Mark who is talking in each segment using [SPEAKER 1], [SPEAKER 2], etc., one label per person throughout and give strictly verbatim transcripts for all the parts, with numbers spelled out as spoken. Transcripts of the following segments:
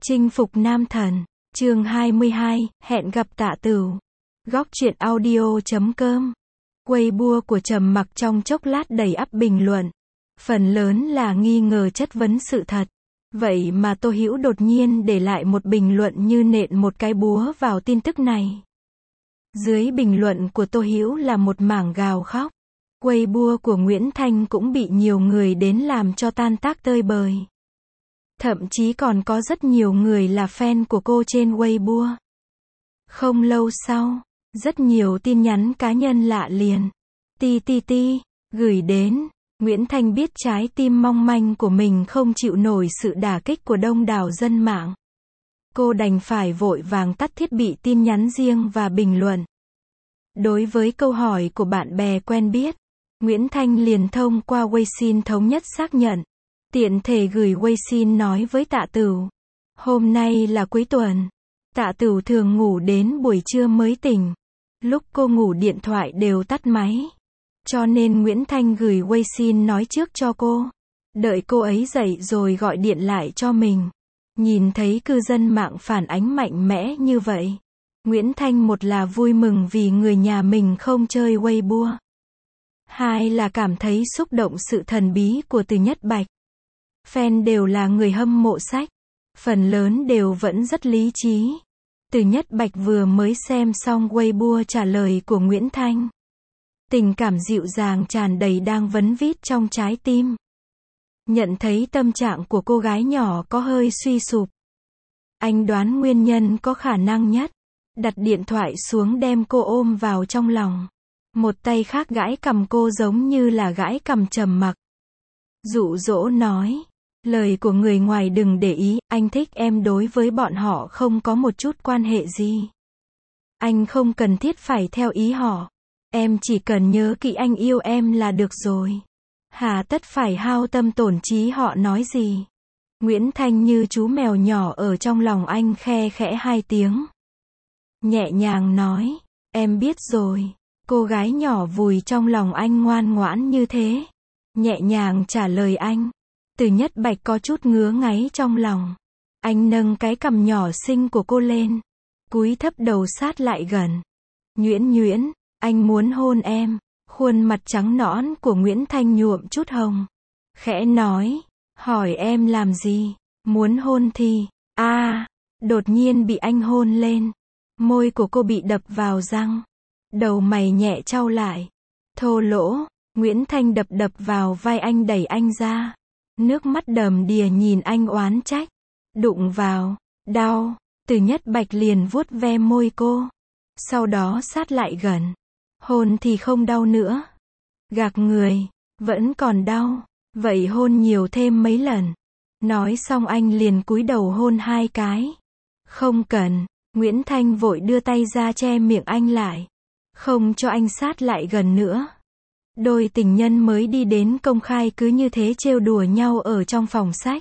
[SPEAKER 1] Chinh phục nam thần, chương hai mươi hai, hẹn gặp Tạ Tửu. Góc truyện audio chấm com. Weibo của Trầm Mặc trong chốc lát đầy ắp bình luận. Phần lớn là nghi ngờ chất vấn sự thật. Vậy mà Tô Hữu đột nhiên để lại một bình luận như nện một cái búa vào tin tức này. Dưới bình luận của Tô Hữu là một mảng gào khóc. Weibo của Nguyễn Thanh cũng bị nhiều người đến làm cho tan tác tơi bời. Thậm chí còn có rất nhiều người là fan của cô trên Weibo. Không lâu sau, rất nhiều tin nhắn cá nhân lạ liền. Ti ti ti, gửi đến. Nguyễn Thanh biết trái tim mong manh của mình không chịu nổi sự đả kích của đông đảo dân mạng. Cô đành phải vội vàng tắt thiết bị tin nhắn riêng và bình luận. Đối với câu hỏi của bạn bè quen biết, Nguyễn Thanh liền thông qua Weixin thống nhất xác nhận. Tiện thể gửi Weixin nói với Tạ Tửu. Hôm nay là cuối tuần. Tạ Tửu thường ngủ đến buổi trưa mới tỉnh. Lúc cô ngủ điện thoại đều tắt máy. Cho nên Nguyễn Thanh gửi Weixin nói trước cho cô. Đợi cô ấy dậy rồi gọi điện lại cho mình. Nhìn thấy cư dân mạng phản ánh mạnh mẽ như vậy. Nguyễn Thanh một là vui mừng vì người nhà mình không chơi Weibo. Hai là cảm thấy xúc động sự thần bí của Từ Nhất Bạch. Fan đều là người hâm mộ sách. Phần lớn đều vẫn rất lý trí. Từ Nhất Bạch vừa mới xem xong Weibo trả lời của Nguyễn Thanh. Tình cảm dịu dàng tràn đầy đang vấn vít trong trái tim. Nhận thấy tâm trạng của cô gái nhỏ có hơi suy sụp. Anh đoán nguyên nhân có khả năng nhất. Đặt điện thoại xuống đem cô ôm vào trong lòng. Một tay khác gãi cằm cô giống như là gãi cằm Trầm Mặc. Dụ dỗ nói. Lời của người ngoài đừng để ý, anh thích em đối với bọn họ không có một chút quan hệ gì. Anh không cần thiết phải theo ý họ. Em chỉ cần nhớ kỹ anh yêu em là được rồi. Hà tất phải hao tâm tổn trí họ nói gì. Nguyễn Thanh như chú mèo nhỏ ở trong lòng anh khe khẽ hai tiếng. Nhẹ nhàng nói, em biết rồi. Cô gái nhỏ vùi trong lòng anh ngoan ngoãn như thế. Nhẹ nhàng trả lời anh. Từ Nhất Bạch có chút ngứa ngáy trong lòng. Anh nâng cái cằm nhỏ xinh của cô lên. Cúi thấp đầu sát lại gần. Nhuyễn nhuyễn, anh muốn hôn em. Khuôn mặt trắng nõn của Nguyễn Thanh nhuộm chút hồng. Khẽ nói, hỏi em làm gì? Muốn hôn thì, a à, đột nhiên bị anh hôn lên. Môi của cô bị đập vào răng. Đầu mày nhẹ chau lại. Thô lỗ, Nguyễn Thanh đập đập vào vai anh đẩy anh ra. Nước mắt đầm đìa nhìn anh oán trách. Đụng vào, đau. Từ Nhất Bạch liền vuốt ve môi cô. Sau đó sát lại gần. Hôn thì không đau nữa. Gạc người, vẫn còn đau. Vậy hôn nhiều thêm mấy lần. Nói xong anh liền cúi đầu hôn hai cái. Không cần. Nguyễn Thanh vội đưa tay ra che miệng anh lại. Không cho anh sát lại gần nữa. Đôi tình nhân mới đi đến công khai cứ như thế trêu đùa nhau ở trong phòng sách.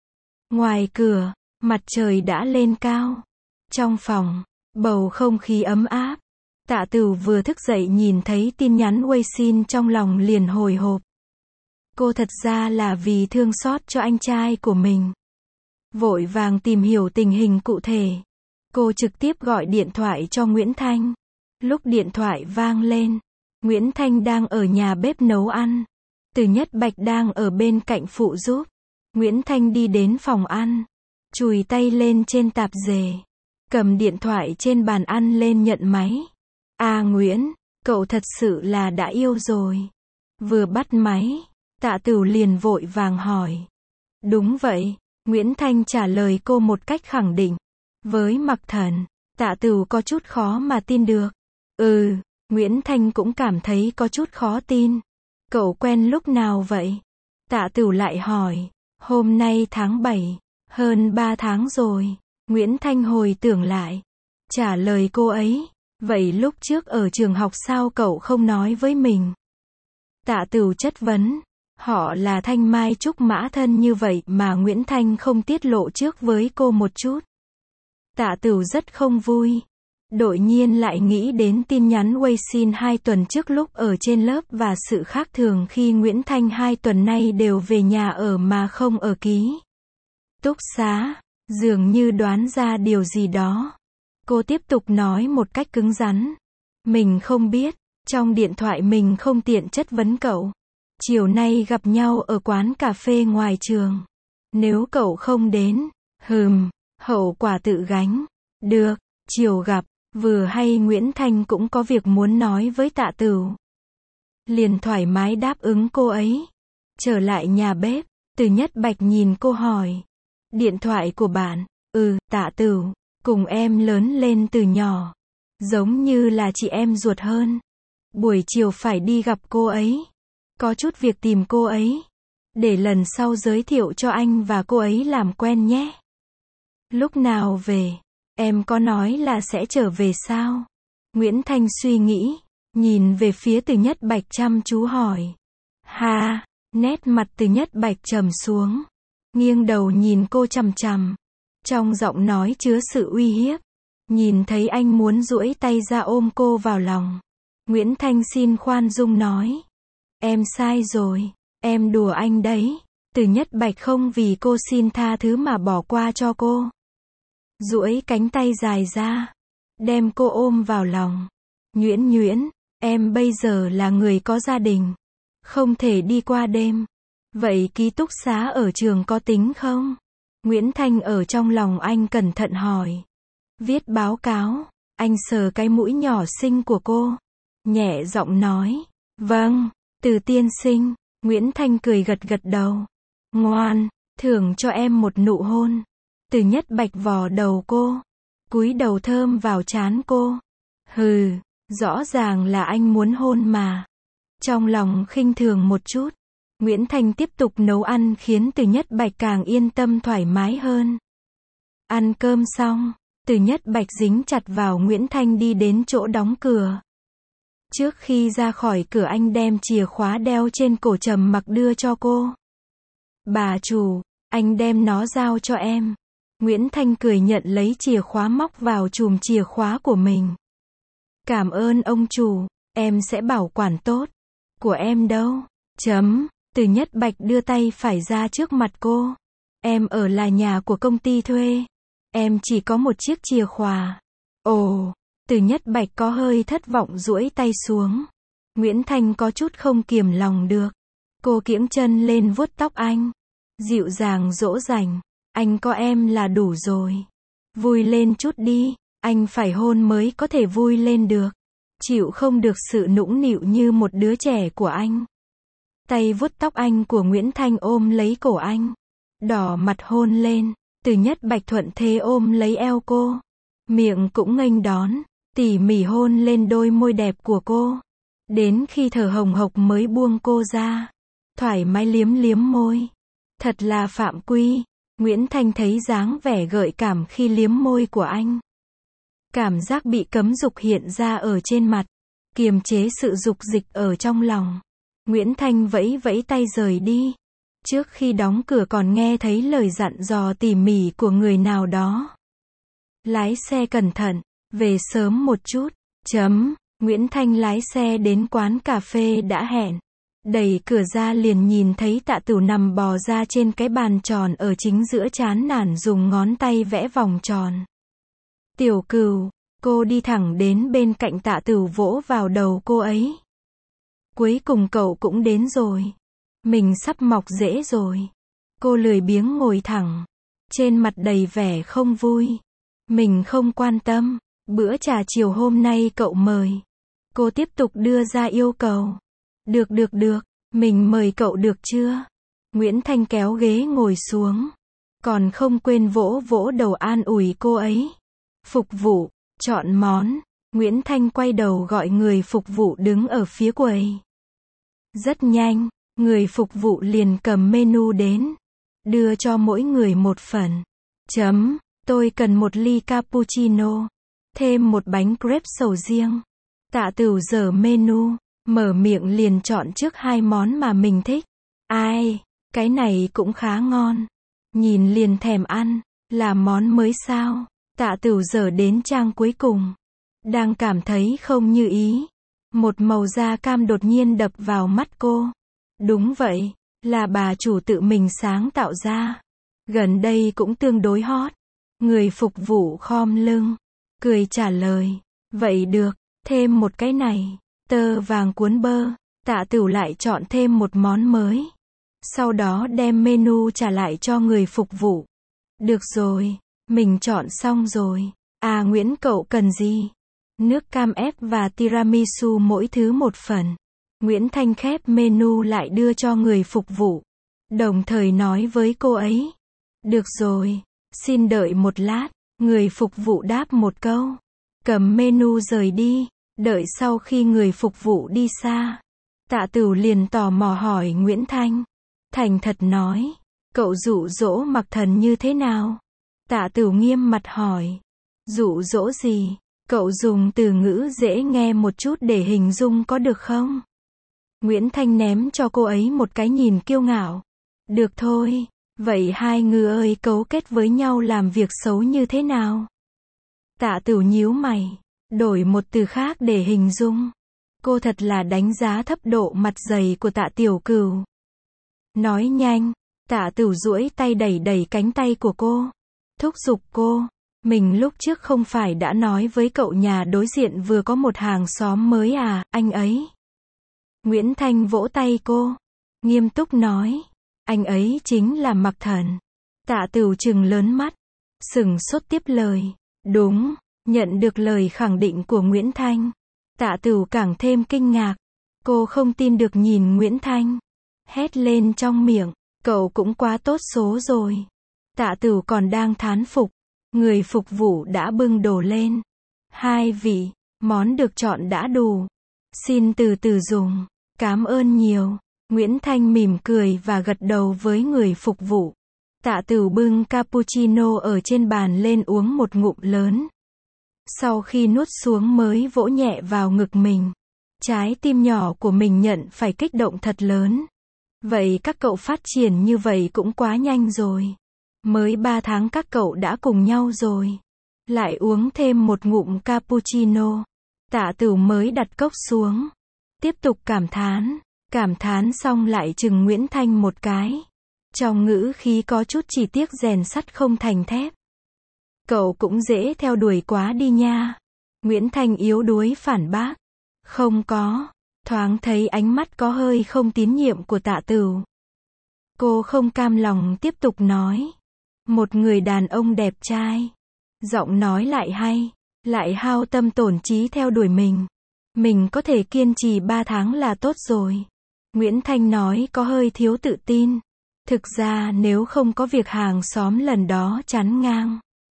[SPEAKER 1] Ngoài cửa, mặt trời đã lên cao. Trong phòng, bầu không khí ấm áp. Tạ Tửu vừa thức dậy nhìn thấy tin nhắn Weixin trong lòng liền hồi hộp. Cô thật ra là vì thương xót cho anh trai của mình. Vội vàng tìm hiểu tình hình cụ thể. Cô trực tiếp gọi điện thoại cho Nguyễn Thanh. Lúc điện thoại vang lên, Nguyễn Thanh đang ở nhà bếp nấu ăn. Từ Nhất Bạch đang ở bên cạnh phụ giúp. Nguyễn Thanh đi đến phòng ăn. Chùi tay lên trên tạp dề. Cầm điện thoại trên bàn ăn lên nhận máy. À Nguyễn, cậu thật sự là đã yêu rồi. Vừa bắt máy, Tạ Tửu liền vội vàng hỏi. Đúng vậy, Nguyễn Thanh trả lời cô một cách khẳng định. Với Mặc Thần, Tạ Tửu có chút khó mà tin được. Ừ, Nguyễn Thanh cũng cảm thấy có chút khó tin. Cậu quen lúc nào vậy? Tạ Tửu lại hỏi. Hôm nay tháng bảy, hơn ba tháng rồi. Nguyễn Thanh hồi tưởng lại. Trả lời cô ấy. Vậy lúc trước ở trường học sao cậu không nói với mình? Tạ Tửu chất vấn. Họ là thanh mai trúc mã thân như vậy mà Nguyễn Thanh không tiết lộ trước với cô một chút. Tạ Tửu rất không vui. Đột nhiên lại nghĩ đến tin nhắn Weixin hai tuần trước lúc ở trên lớp và sự khác thường khi Nguyễn Thanh hai tuần nay đều về nhà ở mà không ở ký túc xá. Dường như đoán ra điều gì đó. Cô tiếp tục nói một cách cứng rắn. Mình không biết, trong điện thoại mình không tiện chất vấn cậu. Chiều nay gặp nhau ở quán cà phê ngoài trường. Nếu cậu không đến, hừm, hậu quả tự gánh. Được, chiều gặp, vừa hay Nguyễn Thanh cũng có việc muốn nói với Tạ Tửu. Liền thoải mái đáp ứng cô ấy. Trở lại nhà bếp, Từ Nhất Bạch nhìn cô hỏi. Điện thoại của bạn, ừ, Tạ Tửu, cùng em lớn lên từ nhỏ. Giống như là chị em ruột hơn. Buổi chiều phải đi gặp cô ấy. Có chút việc tìm cô ấy. Để lần sau giới thiệu cho anh và cô ấy làm quen nhé. Lúc nào về? Em có nói là sẽ trở về sao? Nguyễn Thanh suy nghĩ, nhìn về phía Từ Nhất Bạch chăm chú hỏi. Ha, nét mặt Từ Nhất Bạch trầm xuống. Nghiêng đầu nhìn cô chằm chằm. Trong giọng nói chứa sự uy hiếp. Nhìn thấy anh muốn duỗi tay ra ôm cô vào lòng. Nguyễn Thanh xin khoan dung nói. Em sai rồi, em đùa anh đấy. Từ Nhất Bạch không vì cô xin tha thứ mà bỏ qua cho cô. Duỗi cánh tay dài ra, đem cô ôm vào lòng. Nhuyễn nhuyễn, em bây giờ là người có gia đình, không thể đi qua đêm. Vậy ký túc xá ở trường có tính không? Nguyễn Thanh ở trong lòng anh cẩn thận hỏi. Viết báo cáo, anh sờ cái mũi nhỏ xinh của cô. Nhẹ giọng nói. Vâng, Từ tiên sinh. Nguyễn Thanh cười gật gật đầu. Ngoan, thưởng cho em một nụ hôn. Từ Nhất Bạch vò đầu cô. Cúi đầu thơm vào trán cô. Hừ, rõ ràng là anh muốn hôn mà. Trong lòng khinh thường một chút. Nguyễn Thanh tiếp tục nấu ăn khiến Từ Nhất Bạch càng yên tâm thoải mái hơn. Ăn cơm xong, Từ Nhất Bạch dính chặt vào Nguyễn Thanh đi đến chỗ đóng cửa. Trước khi ra khỏi cửa anh đem chìa khóa đeo trên cổ Trầm Mặc đưa cho cô. Bà chủ, anh đem nó giao cho em. Nguyễn Thanh cười nhận lấy chìa khóa móc vào chùm chìa khóa của mình. Cảm ơn ông chủ, em sẽ bảo quản tốt. Của em đâu? Chấm. Từ Nhất Bạch đưa tay phải ra trước mặt cô. Em ở là nhà của công ty thuê. Em chỉ có một chiếc chìa khóa. Ồ, Từ Nhất Bạch có hơi thất vọng duỗi tay xuống. Nguyễn Thanh có chút không kiềm lòng được. Cô kiễng chân lên vuốt tóc anh. Dịu dàng dỗ dành. Anh có em là đủ rồi. Vui lên chút đi, anh phải hôn mới có thể vui lên được. Chịu không được sự nũng nịu như một đứa trẻ của anh. Tay vuốt tóc anh của Nguyễn Thanh ôm lấy cổ anh. Đỏ mặt hôn lên. Từ Nhất Bạch thuận thế ôm lấy eo cô. Miệng cũng nghênh đón. Tỉ mỉ hôn lên đôi môi đẹp của cô. Đến khi thở hồng hộc mới buông cô ra. Thoải mái liếm liếm môi. Thật là phạm quy. Nguyễn Thanh thấy dáng vẻ gợi cảm khi liếm môi của anh. Cảm giác bị cấm dục hiện ra ở trên mặt. Kiềm chế sự dục dịch ở trong lòng. Nguyễn Thanh vẫy vẫy tay rời đi. Trước khi đóng cửa còn nghe thấy lời dặn dò tỉ mỉ của người nào đó. Lái xe cẩn thận, về sớm một chút. Chấm. Nguyễn Thanh lái xe đến quán cà phê đã hẹn. Đẩy cửa ra liền nhìn thấy Tạ Tửu nằm bò ra trên cái bàn tròn ở chính giữa chán nản dùng ngón tay vẽ vòng tròn. Tiểu Cửu, cô đi thẳng đến bên cạnh Tạ Tửu vỗ vào đầu cô ấy. Cuối cùng cậu cũng đến rồi. Mình sắp mọc rễ rồi. Cô lười biếng ngồi thẳng. Trên mặt đầy vẻ không vui. Mình không quan tâm. Bữa trà chiều hôm nay cậu mời. Cô tiếp tục đưa ra yêu cầu. Được được được, mình mời cậu được chưa? Nguyễn Thanh kéo ghế ngồi xuống. Còn không quên vỗ vỗ đầu an ủi cô ấy. Phục vụ, chọn món. Nguyễn Thanh quay đầu gọi người phục vụ đứng ở phía quầy. Rất nhanh, người phục vụ liền cầm menu đến. Đưa cho mỗi người một phần. Chấm, tôi cần một ly cappuccino. Thêm một bánh crepe sầu riêng. Tạ Tửu dở menu. Mở miệng liền chọn trước hai món mà mình thích. Ai, cái này cũng khá ngon. Nhìn liền thèm ăn. Là món mới sao? Tạ Tửu dở đến trang cuối cùng. Đang cảm thấy không như ý. Một màu da cam đột nhiên đập vào mắt cô. Đúng vậy, là bà chủ tự mình sáng tạo ra. Gần đây cũng tương đối hot. Người phục vụ khom lưng, cười trả lời, vậy được, thêm một cái này, tơ vàng cuốn bơ. Tạ Tửu lại chọn thêm một món mới. Sau đó đem menu trả lại cho người phục vụ. Được rồi, mình chọn xong rồi. À Nguyễn cậu cần gì? Nước cam ép và tiramisu mỗi thứ một phần. Nguyễn Thanh khép menu lại đưa cho người phục vụ. Đồng thời nói với cô ấy. Được rồi, xin đợi một lát. Người phục vụ đáp một câu. Cầm menu rời đi. Đợi sau khi người phục vụ đi xa. Tạ Tửu liền tò mò hỏi Nguyễn Thanh. Thành thật nói. Cậu dụ dỗ Mặc Thần như thế nào? Tạ Tửu nghiêm mặt hỏi. Dụ dỗ gì? Cậu dùng từ ngữ dễ nghe một chút để hình dung có được không? Nguyễn Thanh ném cho cô ấy một cái nhìn kiêu ngạo. Được thôi, vậy hai người ơi cấu kết với nhau làm việc xấu như thế nào? Tạ Tửu nhíu mày, đổi một từ khác để hình dung. Cô thật là đánh giá thấp độ mặt dày của Tạ Tiểu Cửu. Nói nhanh, Tạ Tửu duỗi tay đẩy đẩy cánh tay của cô. Thúc giục cô. Mình lúc trước không phải đã nói với cậu nhà đối diện vừa có một hàng xóm mới à, anh ấy. Nguyễn Thanh vỗ tay cô. Nghiêm túc nói. Anh ấy chính là Mặc Thần. Tạ Tửu trừng lớn mắt. Sửng sốt tiếp lời. Đúng, nhận được lời khẳng định của Nguyễn Thanh. Tạ Tửu càng thêm kinh ngạc. Cô không tin được nhìn Nguyễn Thanh. Hét lên trong miệng. Cậu cũng quá tốt số rồi. Tạ Tửu còn đang thán phục. Người phục vụ đã bưng đồ lên. Hai vị, món được chọn đã đủ. Xin từ từ dùng. Cảm ơn nhiều. Nguyễn Thanh mỉm cười và gật đầu với người phục vụ. Tạ Tửu bưng cappuccino ở trên bàn lên uống một ngụm lớn. Sau khi nuốt xuống mới vỗ nhẹ vào ngực mình. Trái tim nhỏ của mình nhận phải kích động thật lớn. Vậy các cậu phát triển như vậy cũng quá nhanh rồi. Mới ba tháng các cậu đã cùng nhau rồi. Lại uống thêm một ngụm cappuccino. Tạ Tửu mới đặt cốc xuống. Tiếp tục cảm thán. Cảm thán xong lại chừng Nguyễn Thanh một cái. Trong ngữ khí có chút chỉ tiếc rèn sắt không thành thép. Cậu cũng dễ theo đuổi quá đi nha. Nguyễn Thanh yếu đuối phản bác. Không có. Thoáng thấy ánh mắt có hơi không tín nhiệm của Tạ Tửu. Cô không cam lòng tiếp tục nói. Một người đàn ông đẹp trai. Giọng nói lại hay. Lại hao tâm tổn trí theo đuổi mình. Mình có thể kiên trì ba tháng là tốt rồi. Nguyễn Thanh nói có hơi thiếu tự tin. Thực ra nếu không có việc hàng xóm lần đó chắn ngang.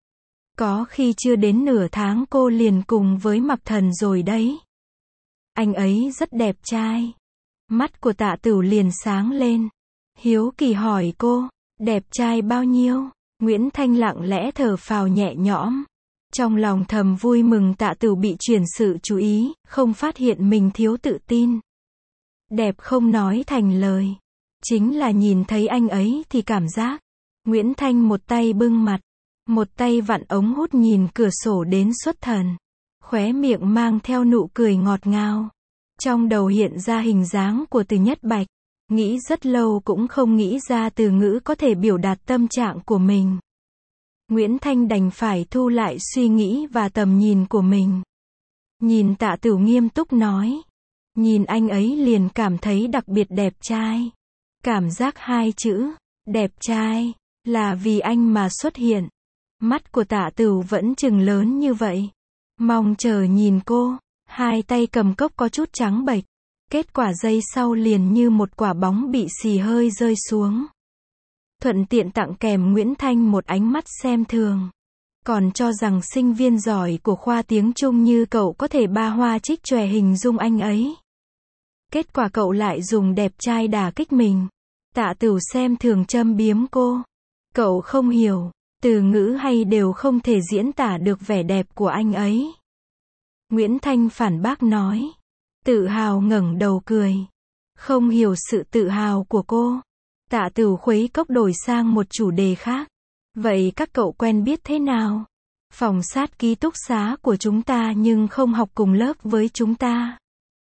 [SPEAKER 1] Có khi chưa đến nửa tháng cô liền cùng với Mặc Thần rồi đấy. Anh ấy rất đẹp trai. Mắt của Tạ Tửu liền sáng lên. Hiếu kỳ hỏi cô. Đẹp trai bao nhiêu? Nguyễn Thanh lặng lẽ thở phào nhẹ nhõm. Trong lòng thầm vui mừng Tạ Tửu bị chuyển sự chú ý, không phát hiện mình thiếu tự tin. Đẹp không nói thành lời. Chính là nhìn thấy anh ấy thì cảm giác. Nguyễn Thanh một tay bưng mặt. Một tay vặn ống hút nhìn cửa sổ đến xuất thần. Khóe miệng mang theo nụ cười ngọt ngào. Trong đầu hiện ra hình dáng của Từ Nhất Bạch. Nghĩ rất lâu cũng không nghĩ ra từ ngữ có thể biểu đạt tâm trạng của mình. Nguyễn Thanh đành phải thu lại suy nghĩ và tầm nhìn của mình. Nhìn Tạ Tửu nghiêm túc nói. Nhìn anh ấy liền cảm thấy đặc biệt đẹp trai. Cảm giác hai chữ, đẹp trai, là vì anh mà xuất hiện. Mắt của Tạ Tửu vẫn trừng lớn như vậy. Mong chờ nhìn cô, hai tay cầm cốc có chút trắng bệch. Kết quả giây sau liền như một quả bóng bị xì hơi rơi xuống. Thuận tiện tặng kèm Nguyễn Thanh một ánh mắt xem thường. Còn cho rằng sinh viên giỏi của khoa tiếng Trung như cậu có thể ba hoa trích chòe hình dung anh ấy. Kết quả cậu lại dùng đẹp trai đả kích mình. Tạ Tửu xem thường châm biếm cô. Cậu không hiểu, từ ngữ hay đều không thể diễn tả được vẻ đẹp của anh ấy. Nguyễn Thanh phản bác nói. Tự hào ngẩng đầu cười. Không hiểu sự tự hào của cô. Tạ Tửu khuấy cốc đổi sang một chủ đề khác. Vậy các cậu quen biết thế nào? Phòng sát ký túc xá của chúng ta nhưng không học cùng lớp với chúng ta.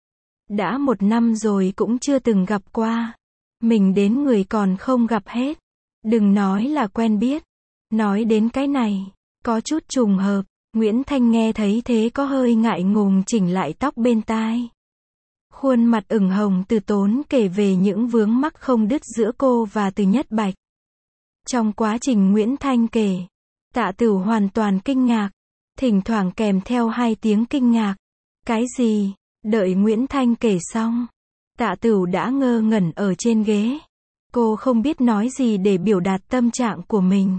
[SPEAKER 1] Đã một năm rồi cũng chưa từng gặp qua. Mình đến người còn không gặp hết. Đừng nói là quen biết. Nói đến cái này, Có chút trùng hợp, Nguyễn Thanh nghe thấy thế có hơi ngại ngùng chỉnh lại tóc bên tai. Khuôn mặt ửng hồng từ tốn kể về những vướng mắc không đứt giữa cô và Từ Nhất Bạch. Trong quá trình Nguyễn Thanh kể, Tạ Tửu hoàn toàn kinh ngạc, thỉnh thoảng kèm theo hai tiếng kinh ngạc. Cái gì? Đợi Nguyễn Thanh kể xong, Tạ Tửu đã ngơ ngẩn ở trên ghế. Cô không biết nói gì để biểu đạt tâm trạng của mình.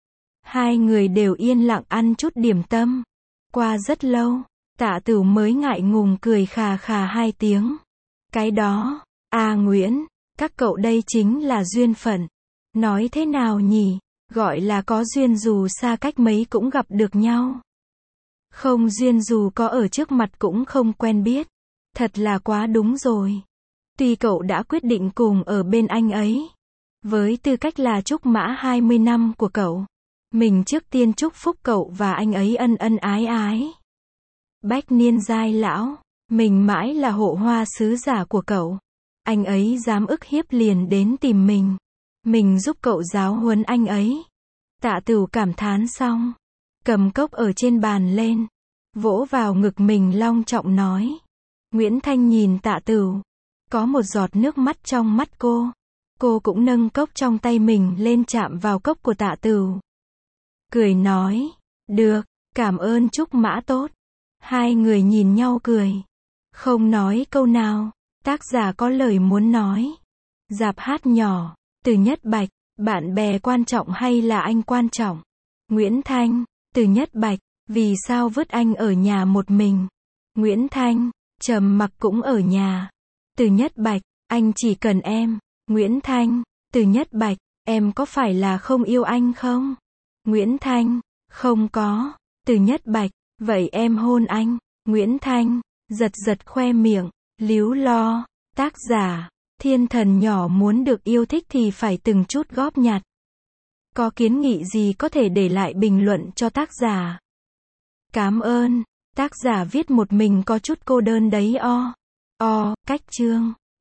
[SPEAKER 1] Hai người đều yên lặng ăn chút điểm tâm. Qua rất lâu, Tạ Tửu mới ngại ngùng cười khà khà hai tiếng. Cái đó, à Nguyễn, các cậu đây chính là duyên phận. Nói thế nào nhỉ, gọi là có duyên dù xa cách mấy cũng gặp được nhau. Không duyên dù có ở trước mặt cũng không quen biết. Thật là quá đúng rồi. Tuy cậu đã quyết định cùng ở bên anh ấy, với tư cách là trúc mã hai mươi năm của cậu, mình trước tiên chúc phúc cậu và anh ấy ân ân ái ái. Bách niên giai lão, mình mãi là hộ hoa sứ giả của cậu. Anh ấy dám ức hiếp liền đến tìm mình. Mình giúp cậu giáo huấn anh ấy. Tạ Tửu cảm thán xong, cầm cốc ở trên bàn lên, vỗ vào ngực mình long trọng nói. Nguyễn Thanh nhìn Tạ Tửu, có một giọt nước mắt trong mắt cô. Cô cũng nâng cốc trong tay mình lên chạm vào cốc của Tạ Tửu. Cười nói, được, cảm ơn trúc mã tốt. Hai người nhìn nhau cười, không nói câu nào. Tác giả có lời muốn nói. Dạp hát nhỏ, Từ Nhất Bạch, bạn bè quan trọng hay là anh quan trọng? Nguyễn Thanh, Từ Nhất Bạch, vì sao vứt anh ở nhà một mình? Nguyễn Thanh, trầm mặc cũng ở nhà. Từ Nhất Bạch, anh chỉ cần em. Nguyễn Thanh, Từ Nhất Bạch, em có phải là không yêu anh không? Nguyễn Thanh, không có. Từ Nhất Bạch, vậy em hôn anh. Nguyễn Thanh, giật giật khoe miệng, líu lo. Tác giả, thiên thần nhỏ muốn được yêu thích thì phải từng chút góp nhặt. Có kiến nghị gì có thể để lại bình luận cho tác giả. Cảm ơn. Tác giả viết một mình có chút cô đơn đấy o. O, cách chương.